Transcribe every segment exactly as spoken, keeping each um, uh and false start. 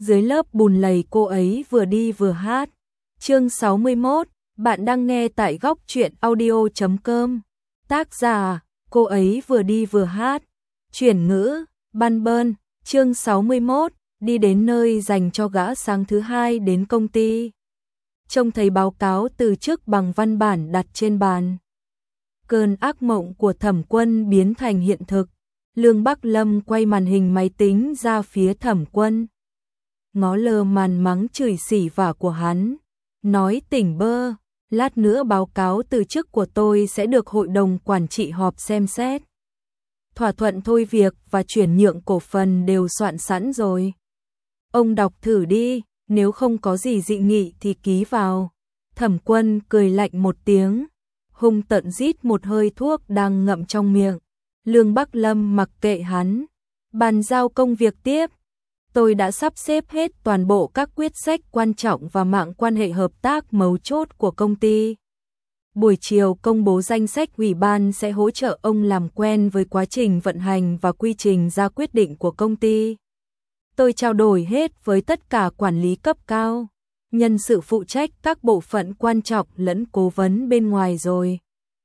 Dưới lớp bùn lầy cô ấy vừa đi vừa hát. Chương sáu mươi mốt, bạn đang nghe tại góc truyện audio chấm com. Tác giả, cô ấy vừa đi vừa hát. Chuyển ngữ, Ban Bơn. Chương sáu mươi mốt, đi đến nơi dành cho gã sáng thứ hai đến công ty. Trông thấy báo cáo từ chức bằng văn bản đặt trên bàn. Cơn ác mộng của Thẩm Quân biến thành hiện thực. Lương Bắc Lâm quay màn hình máy tính ra phía Thẩm Quân. Ngó lơ màn mắng chửi xỉ vả của hắn. Nói tỉnh bơ, lát nữa báo cáo từ chức của tôi sẽ được hội đồng quản trị họp xem xét. Thỏa thuận thôi việc và chuyển nhượng cổ phần đều soạn sẵn rồi. Ông đọc thử đi, nếu không có gì dị nghị thì ký vào. Thẩm Quân cười lạnh một tiếng, hung tợn rít một hơi thuốc đang ngậm trong miệng. Lương Bắc Lâm mặc kệ hắn, bàn giao công việc tiếp. Tôi đã sắp xếp hết toàn bộ các quyết sách quan trọng và mạng quan hệ hợp tác mấu chốt của công ty. Buổi chiều công bố danh sách ủy ban sẽ hỗ trợ ông làm quen với quá trình vận hành và quy trình ra quyết định của công ty. Tôi trao đổi hết với tất cả quản lý cấp cao, nhân sự phụ trách các bộ phận quan trọng lẫn cố vấn bên ngoài rồi.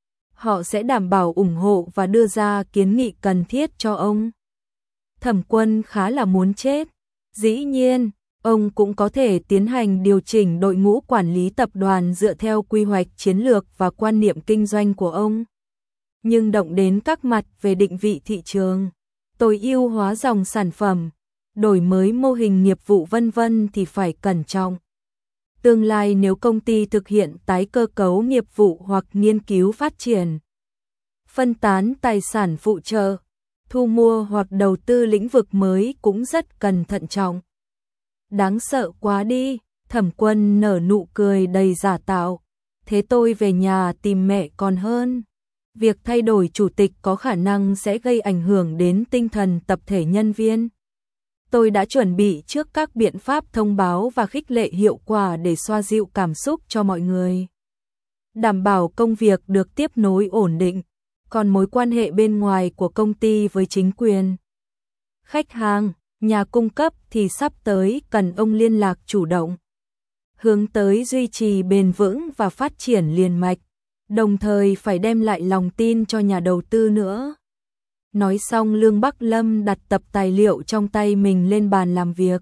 Họ sẽ đảm bảo ủng hộ và đưa ra kiến nghị cần thiết cho ông. Thẩm Quân khá là muốn chết. Dĩ nhiên, ông cũng có thể tiến hành điều chỉnh đội ngũ quản lý tập đoàn dựa theo quy hoạch chiến lược và quan niệm kinh doanh của ông. Nhưng động đến các mặt về định vị thị trường, tối ưu hóa dòng sản phẩm, đổi mới mô hình nghiệp vụ vân vân thì phải cẩn trọng. Tương lai nếu công ty thực hiện tái cơ cấu nghiệp vụ hoặc nghiên cứu phát triển, phân tán tài sản phụ trợ, thu mua hoặc đầu tư lĩnh vực mới cũng rất cần thận trọng. Đáng sợ quá đi, Thẩm Quân nở nụ cười đầy giả tạo. Thế tôi về nhà tìm mẹ còn hơn. Việc thay đổi chủ tịch có khả năng sẽ gây ảnh hưởng đến tinh thần tập thể nhân viên. Tôi đã chuẩn bị trước các biện pháp thông báo và khích lệ hiệu quả để xoa dịu cảm xúc cho mọi người. Đảm bảo công việc được tiếp nối ổn định. Còn mối quan hệ bên ngoài của công ty với chính quyền, khách hàng, nhà cung cấp thì sắp tới cần ông liên lạc chủ động, hướng tới duy trì bền vững và phát triển liền mạch, đồng thời phải đem lại lòng tin cho nhà đầu tư nữa. Nói xong Lương Bắc Lâm đặt tập tài liệu trong tay mình lên bàn làm việc.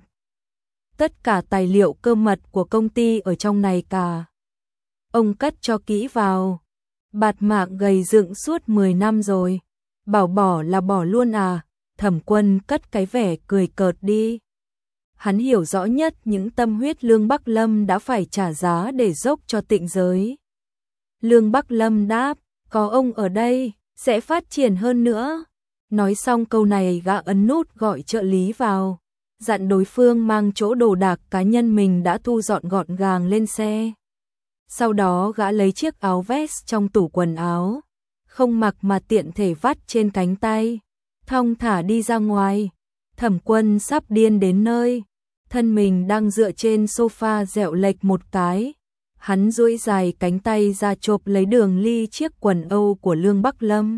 Tất cả tài liệu cơ mật của công ty ở trong này cả. Ông cất cho kỹ vào. Bạt mạng gầy dựng suốt mười năm rồi, bảo bỏ là bỏ luôn à? Thẩm Quân cất cái vẻ cười cợt đi. Hắn hiểu rõ nhất những tâm huyết Lương Bắc Lâm đã phải trả giá để dốc cho Tịnh Giới. Lương Bắc Lâm đáp, có ông ở đây, sẽ phát triển hơn nữa. Nói xong câu này gã ấn nút gọi trợ lý vào, dặn đối phương mang chỗ đồ đạc cá nhân mình đã thu dọn gọn gàng lên xe. Sau đó gã lấy chiếc áo vest trong tủ quần áo, không mặc mà tiện thể vắt trên cánh tay, thong thả đi ra ngoài. Thẩm Quân sắp điên đến nơi, thân mình đang dựa trên sofa dẹo lệch một cái. Hắn duỗi dài cánh tay ra chộp lấy đường ly chiếc quần âu của Lương Bắc Lâm.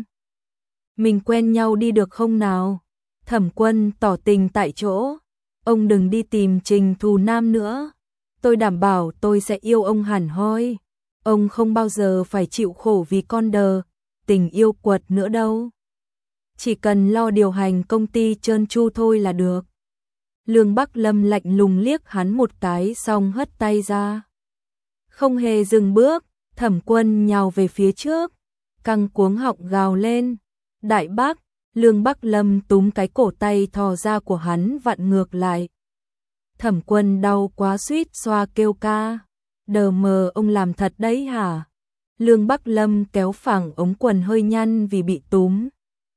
Mình quen nhau đi được không nào? Thẩm Quân tỏ tình tại chỗ. Ông đừng đi tìm Trình Thù Nam nữa. Tôi đảm bảo tôi sẽ yêu ông hẳn hoi. Ông không bao giờ phải chịu khổ vì con đờ, tình yêu quật nữa đâu. Chỉ cần lo điều hành công ty trơn tru thôi là được. Lương Bắc Lâm lạnh lùng liếc hắn một cái xong hất tay ra. Không hề dừng bước, Thẩm Quân nhào về phía trước, căng cuống họng gào lên. Đại bác, Lương Bắc Lâm túm cái cổ tay thò ra của hắn vặn ngược lại. Thẩm Quân đau quá suýt xoa kêu ca. Đờ mờ ông làm thật đấy hả? Lương Bắc Lâm kéo phẳng ống quần hơi nhăn vì bị túm.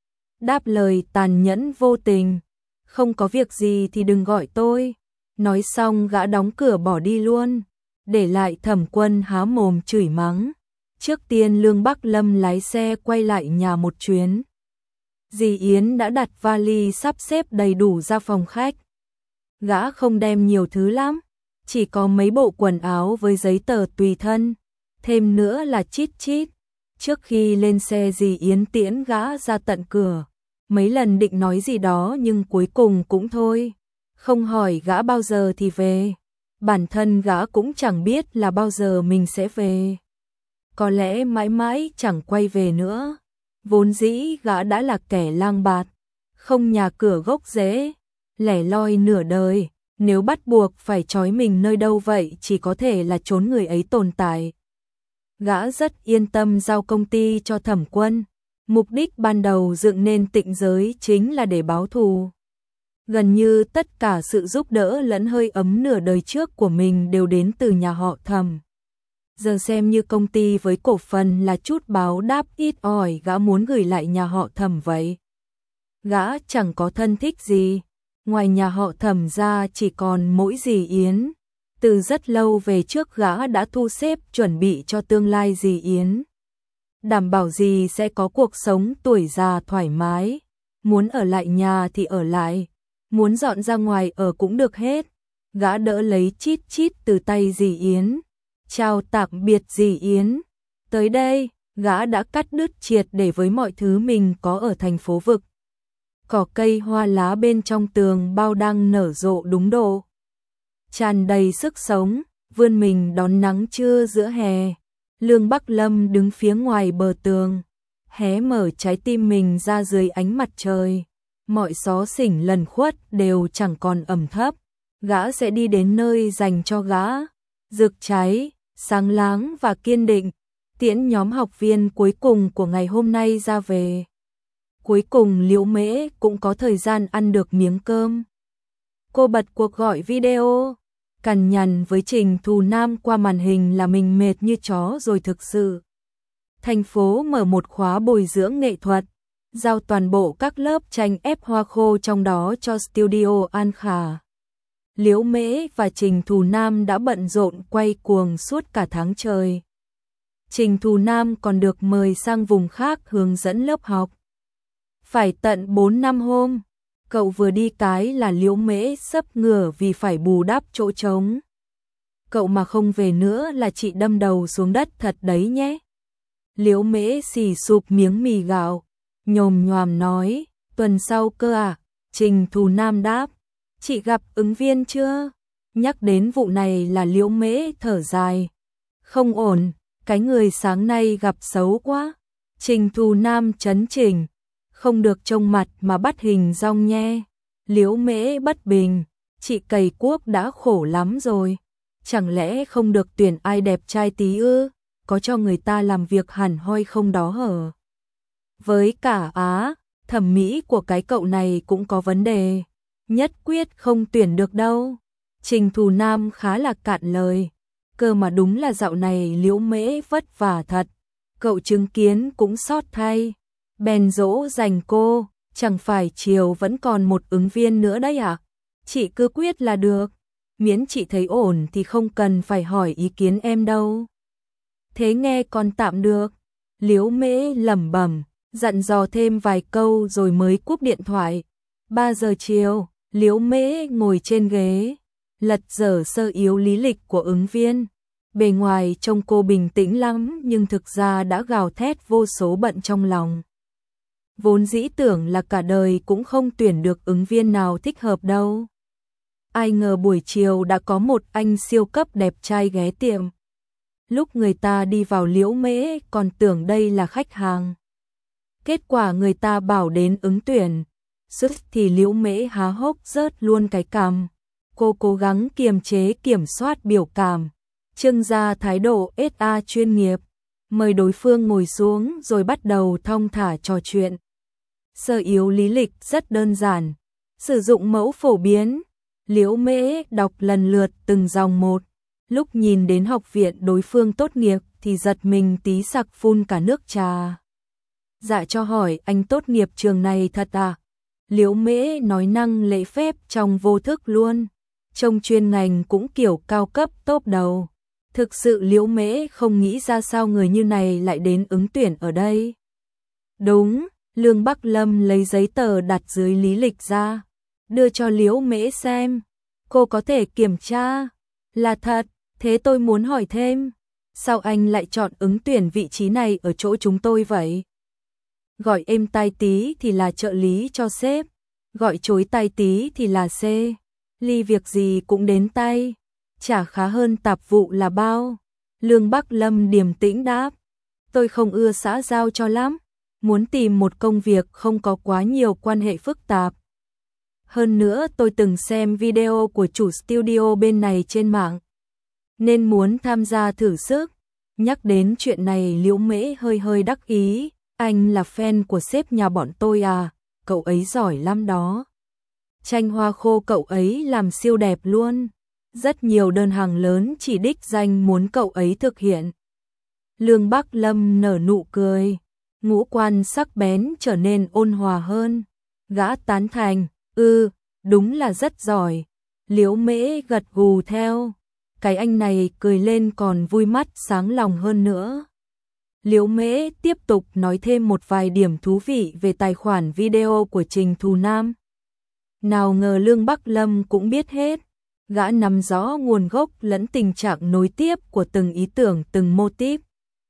Đáp lời tàn nhẫn vô tình. Không có việc gì thì đừng gọi tôi. Nói xong gã đóng cửa bỏ đi luôn. Để lại Thẩm Quân há mồm chửi mắng. Trước tiên Lương Bắc Lâm lái xe quay lại nhà một chuyến. Dì Yến đã đặt vali sắp xếp đầy đủ ra phòng khách. Gã không đem nhiều thứ lắm, chỉ có mấy bộ quần áo với giấy tờ tùy thân, thêm nữa là chít chít. Trước khi lên xe dì Yến tiễn gã ra tận cửa, mấy lần định nói gì đó nhưng cuối cùng cũng thôi, Không hỏi gã bao giờ thì về. Bản thân gã cũng chẳng biết là bao giờ mình sẽ về. Có lẽ mãi mãi chẳng quay về nữa. Vốn dĩ gã đã là kẻ lang bạt, không nhà cửa gốc rễ, lẻ loi nửa đời. Nếu bắt buộc phải trói mình nơi đâu vậy chỉ có thể là chốn người ấy tồn tại. Gã rất yên tâm giao công ty cho Thẩm Quân. Mục đích ban đầu dựng nên Tịnh Giới chính là để báo thù. Gần như tất cả sự giúp đỡ lẫn hơi ấm nửa đời trước của mình đều đến từ nhà họ Thẩm. Giờ xem như công ty với cổ phần là chút báo đáp ít ỏi gã muốn gửi lại nhà họ Thẩm vậy. Gã chẳng có thân thích gì, ngoài nhà họ Thẩm ra chỉ còn mỗi dì Yến. Từ rất lâu về trước gã đã thu xếp chuẩn bị cho tương lai dì Yến. Đảm bảo dì sẽ có cuộc sống tuổi già thoải mái. Muốn ở lại nhà thì ở lại, muốn dọn ra ngoài ở cũng được hết. Gã đỡ lấy chít chít từ tay dì Yến. Chào tạm biệt dì Yến. Tới đây, gã đã cắt đứt triệt để với mọi thứ mình có ở thành phố vực. Cỏ cây hoa lá bên trong tường bao đang nở rộ đúng độ, tràn đầy sức sống, vươn mình đón nắng trưa giữa hè. Lương Bắc Lâm đứng phía ngoài bờ tường, hé mở trái tim mình ra dưới ánh mặt trời. Mọi xó xỉnh lẩn khuất đều chẳng còn ẩm thấp. Gã sẽ đi đến nơi dành cho gã, rực cháy, sáng láng và kiên định, tiễn nhóm học viên cuối cùng của ngày hôm nay ra về. Cuối cùng Liễu Mễ cũng có thời gian ăn được miếng cơm. Cô bật cuộc gọi video, cằn nhằn với Trình Thù Nam qua màn hình là mình mệt như chó rồi thực sự. Thành phố mở một khóa bồi dưỡng nghệ thuật, giao toàn bộ các lớp tranh ép hoa khô trong đó cho Studio An Khả. Liễu Mễ và Trình Thù Nam đã bận rộn quay cuồng suốt cả tháng trời. Trình Thù Nam còn được mời sang vùng khác hướng dẫn lớp học. Phải tận bốn năm hôm, cậu vừa đi cái là Liễu Mễ sấp ngửa vì phải bù đắp chỗ trống. Cậu mà không về nữa là chị đâm đầu xuống đất thật đấy nhé. Liễu Mễ xì sụp miếng mì gạo, nhồm nhoàm nói, tuần sau cơ à? Trình Thù Nam đáp, chị gặp ứng viên chưa? Nhắc đến vụ này là Liễu Mễ thở dài. Không ổn, cái người sáng nay gặp xấu quá. Trình Thù Nam chấn chỉnh, không được trông mặt mà bắt hình dong nhe. Liễu Mễ bất bình, chị cày cuốc đã khổ lắm rồi. Chẳng lẽ không được tuyển ai đẹp trai tí ư? Có cho người ta làm việc hẳn hoi không đó hở? Với cả á, thẩm mỹ của cái cậu này cũng có vấn đề. Nhất quyết không tuyển được đâu. Trình Thù Nam khá là cạn lời. Cơ mà đúng là dạo này Liễu Mễ vất vả thật. Cậu chứng kiến cũng xót thay. Bèn dỗ dành cô, chẳng phải chiều vẫn còn một ứng viên nữa đấy à? Chị cứ quyết là được. Miễn chị thấy ổn thì không cần phải hỏi ý kiến em đâu. Thế nghe còn tạm được. Liễu Mễ lẩm bẩm, dặn dò thêm vài câu rồi mới cúp điện thoại. ba giờ chiều, Liễu Mễ ngồi trên ghế, lật dở sơ yếu lý lịch của ứng viên. Bề ngoài trông cô bình tĩnh lắm nhưng thực ra đã gào thét vô số bận trong lòng. Vốn dĩ tưởng là cả đời cũng không tuyển được ứng viên nào thích hợp đâu. Ai ngờ buổi chiều đã có một anh siêu cấp đẹp trai ghé tiệm. Lúc người ta đi vào Liễu Mễ còn tưởng đây là khách hàng. Kết quả người ta bảo đến ứng tuyển. Sức thì Liễu Mễ há hốc rớt luôn cái cằm. Cô cố gắng kiềm chế kiểm soát biểu cảm, trưng ra thái độ ét a chuyên nghiệp, mời đối phương ngồi xuống rồi bắt đầu thong thả trò chuyện. Sơ yếu lý lịch rất đơn giản, sử dụng mẫu phổ biến. Liễu Mễ đọc lần lượt từng dòng một, lúc nhìn đến học viện đối phương tốt nghiệp thì giật mình tí sặc phun cả nước trà. Dạ cho hỏi anh tốt nghiệp trường này thật à? Liễu Mễ nói năng lễ phép trong vô thức luôn, trông chuyên ngành cũng kiểu cao cấp top đầu. Thực sự Liễu Mễ không nghĩ ra sao người như này lại đến ứng tuyển ở đây. Đúng, Lương Bắc Lâm lấy giấy tờ đặt dưới lý lịch ra, đưa cho Liễu Mễ xem. Cô có thể kiểm tra. Là thật, thế tôi muốn hỏi thêm. Sao anh lại chọn ứng tuyển vị trí này ở chỗ chúng tôi vậy? Gọi êm tai tí thì là trợ lý cho sếp, gọi chối tai tí thì là C. ly việc gì cũng đến tay, chả khá hơn tạp vụ là bao. Lương Bắc Lâm điềm tĩnh đáp, tôi không ưa xã giao cho lắm, muốn tìm một công việc không có quá nhiều quan hệ phức tạp. Hơn nữa tôi từng xem video của chủ studio bên này trên mạng, nên muốn tham gia thử sức. Nhắc đến chuyện này Liễu Mễ hơi hơi đắc ý, anh là fan của sếp nhà bọn tôi à, cậu ấy giỏi lắm đó. Tranh hoa khô cậu ấy làm siêu đẹp luôn, rất nhiều đơn hàng lớn chỉ đích danh muốn cậu ấy thực hiện. Lương Bắc Lâm nở nụ cười, ngũ quan sắc bén trở nên ôn hòa hơn. Gã tán thành, ư, ừ, đúng là rất giỏi. Liễu Mễ gật gù theo, cái anh này cười lên còn vui mắt sáng lòng hơn nữa. Liễu Mễ tiếp tục nói thêm một vài điểm thú vị về tài khoản video của Trình Thù Nam. Nào ngờ Lương Bắc Lâm cũng biết hết, gã nắm rõ nguồn gốc lẫn tình trạng nối tiếp của từng ý tưởng, từng mô típ.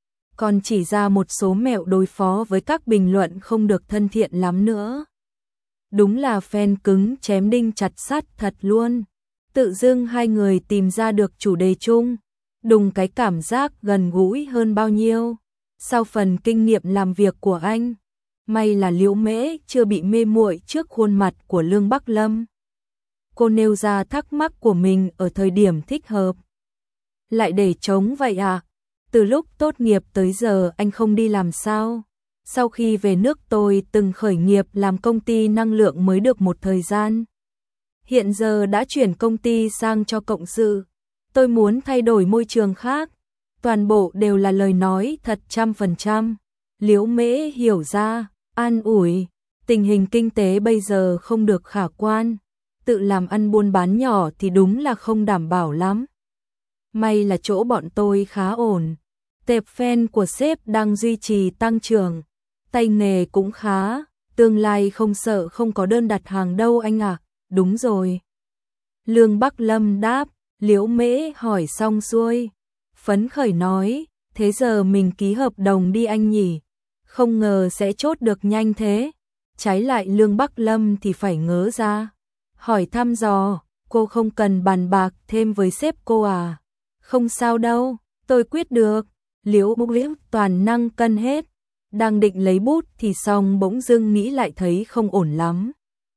Còn chỉ ra một số mẹo đối phó với các bình luận không được thân thiện lắm nữa. Đúng là fan cứng chém đinh chặt sắt thật luôn. Tự dưng hai người tìm ra được chủ đề chung, đùng cái cảm giác gần gũi hơn bao nhiêu. Sau phần kinh nghiệm làm việc của anh, may là Liễu Mễ chưa bị mê muội trước khuôn mặt của Lương Bắc Lâm. Cô nêu ra thắc mắc của mình ở thời điểm thích hợp. Lại để trống vậy à? Từ lúc tốt nghiệp tới giờ anh không đi làm sao? Sau khi về nước tôi từng khởi nghiệp làm công ty năng lượng mới được một thời gian. Hiện giờ đã chuyển công ty sang cho cộng sự. Tôi muốn thay đổi môi trường khác. Toàn bộ đều là lời nói thật trăm phần trăm. Liễu Mễ hiểu ra, an ủi. Tình hình kinh tế bây giờ không được khả quan. Tự làm ăn buôn bán nhỏ thì đúng là không đảm bảo lắm. May là chỗ bọn tôi khá ổn. Tệp fan của sếp đang duy trì tăng trưởng. Tay nghề cũng khá. Tương lai không sợ không có đơn đặt hàng đâu anh ạ. À. Đúng rồi. Lương Bắc Lâm đáp. Liễu Mễ hỏi xong xuôi, phấn khởi nói, thế giờ mình ký hợp đồng đi anh nhỉ? Không ngờ sẽ chốt được nhanh thế. Trái lại Lương Bắc Lâm thì phải ngớ ra. Hỏi thăm dò, cô không cần bàn bạc thêm với sếp cô à? Không sao đâu, tôi quyết được. Liễu Liễu toàn năng cân hết. Đang định lấy bút thì xong bỗng dưng nghĩ lại thấy không ổn lắm.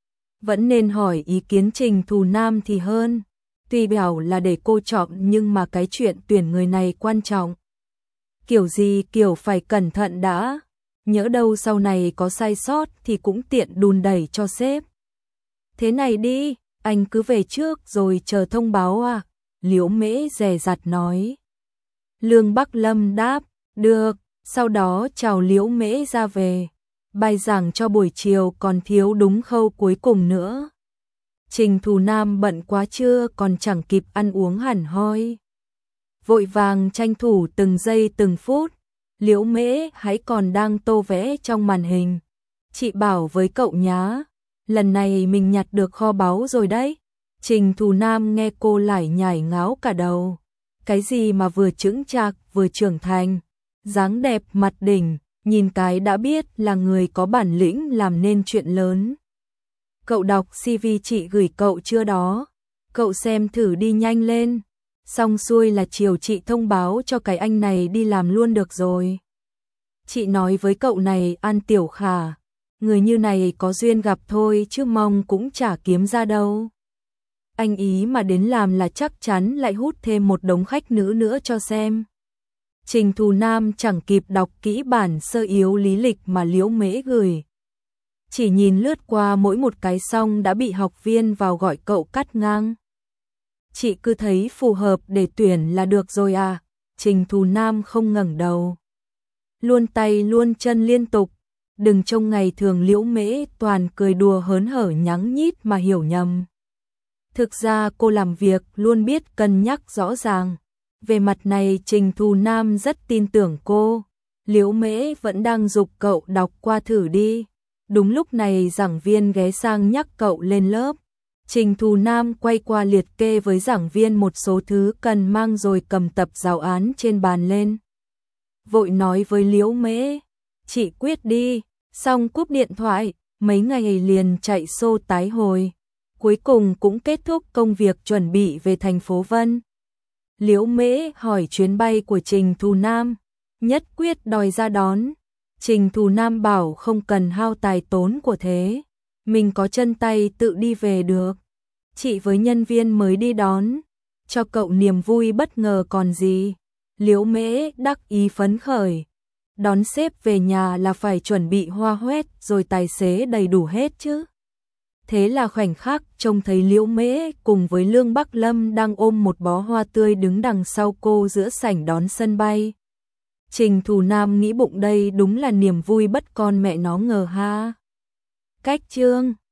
Vẫn nên hỏi ý kiến Trình Thù Nam thì hơn. Tuy bảo là để cô chọn nhưng mà cái chuyện tuyển người này quan trọng. Kiểu gì kiểu phải cẩn thận đã. Nhỡ đâu sau này có sai sót thì cũng tiện đùn đẩy cho sếp. Thế này đi, anh cứ về trước rồi chờ thông báo à? Liễu Mễ dè dặt nói. Lương Bắc Lâm đáp, được, sau đó chào Liễu Mễ ra về. Bài giảng cho buổi chiều còn thiếu đúng khâu cuối cùng nữa. Trình Thù Nam bận quá trưa còn chẳng kịp ăn uống hẳn hoi. Vội vàng tranh thủ từng giây từng phút. Liễu Mễ hãy còn đang tô vẽ trong màn hình. Chị bảo với cậu nhá, lần này mình nhặt được kho báu rồi đấy. Trình Thù Nam nghe cô lải nhải ngáo cả đầu. Cái gì mà vừa chững chạc vừa trưởng thành, dáng đẹp mặt đỉnh, nhìn cái đã biết là người có bản lĩnh làm nên chuyện lớn. Cậu đọc xê vê chị gửi cậu chưa đó? Cậu xem thử đi nhanh lên. Xong xuôi là chiều chị thông báo cho cái anh này đi làm luôn được rồi. Chị nói với cậu này An Tiểu Khả, người như này có duyên gặp thôi chứ mong cũng chả kiếm ra đâu. Anh ý mà đến làm là chắc chắn lại hút thêm một đống khách nữ nữa cho xem. Trình Thù Nam chẳng kịp đọc kỹ bản sơ yếu lý lịch mà Liễu Mễ gửi. Chỉ nhìn lướt qua mỗi một cái xong đã bị học viên vào gọi cậu cắt ngang. Chị cứ thấy phù hợp để tuyển là được rồi à? Trình Thù Nam không ngẩng đầu. Luôn tay luôn chân liên tục. Đừng trông ngày thường Liễu Mễ toàn cười đùa hớn hở nhắng nhít mà hiểu nhầm. Thực ra cô làm việc luôn biết cân nhắc rõ ràng. Về mặt này Trình Thù Nam rất tin tưởng cô. Liễu Mễ vẫn đang giục cậu đọc qua thử đi. Đúng lúc này giảng viên ghé sang nhắc cậu lên lớp. Trình Thù Nam quay qua liệt kê với giảng viên một số thứ cần mang rồi cầm tập giáo án trên bàn lên. Vội nói với Liễu Mễ, chị quyết đi, xong cúp điện thoại, mấy ngày liền chạy xô tái hồi. cuối cùng cũng kết thúc công việc chuẩn bị về thành phố Vân. Liễu Mễ hỏi chuyến bay của Trình Thù Nam, nhất quyết đòi ra đón. Trình Thù Nam bảo không cần hao tài tốn của thế, mình có chân tay tự đi về được. Chị với nhân viên mới đi đón, cho cậu niềm vui bất ngờ còn gì. Liễu Mễ đắc ý phấn khởi, đón sếp về nhà là phải chuẩn bị hoa hoét rồi tài xế đầy đủ hết chứ. Thế là khoảnh khắc trông thấy Liễu Mễ cùng với Lương Bắc Lâm đang ôm một bó hoa tươi đứng đằng sau cô giữa sảnh đón sân bay. Trình Thù Nam nghĩ bụng đây đúng là niềm vui bất con mẹ nó ngờ ha. Cách chương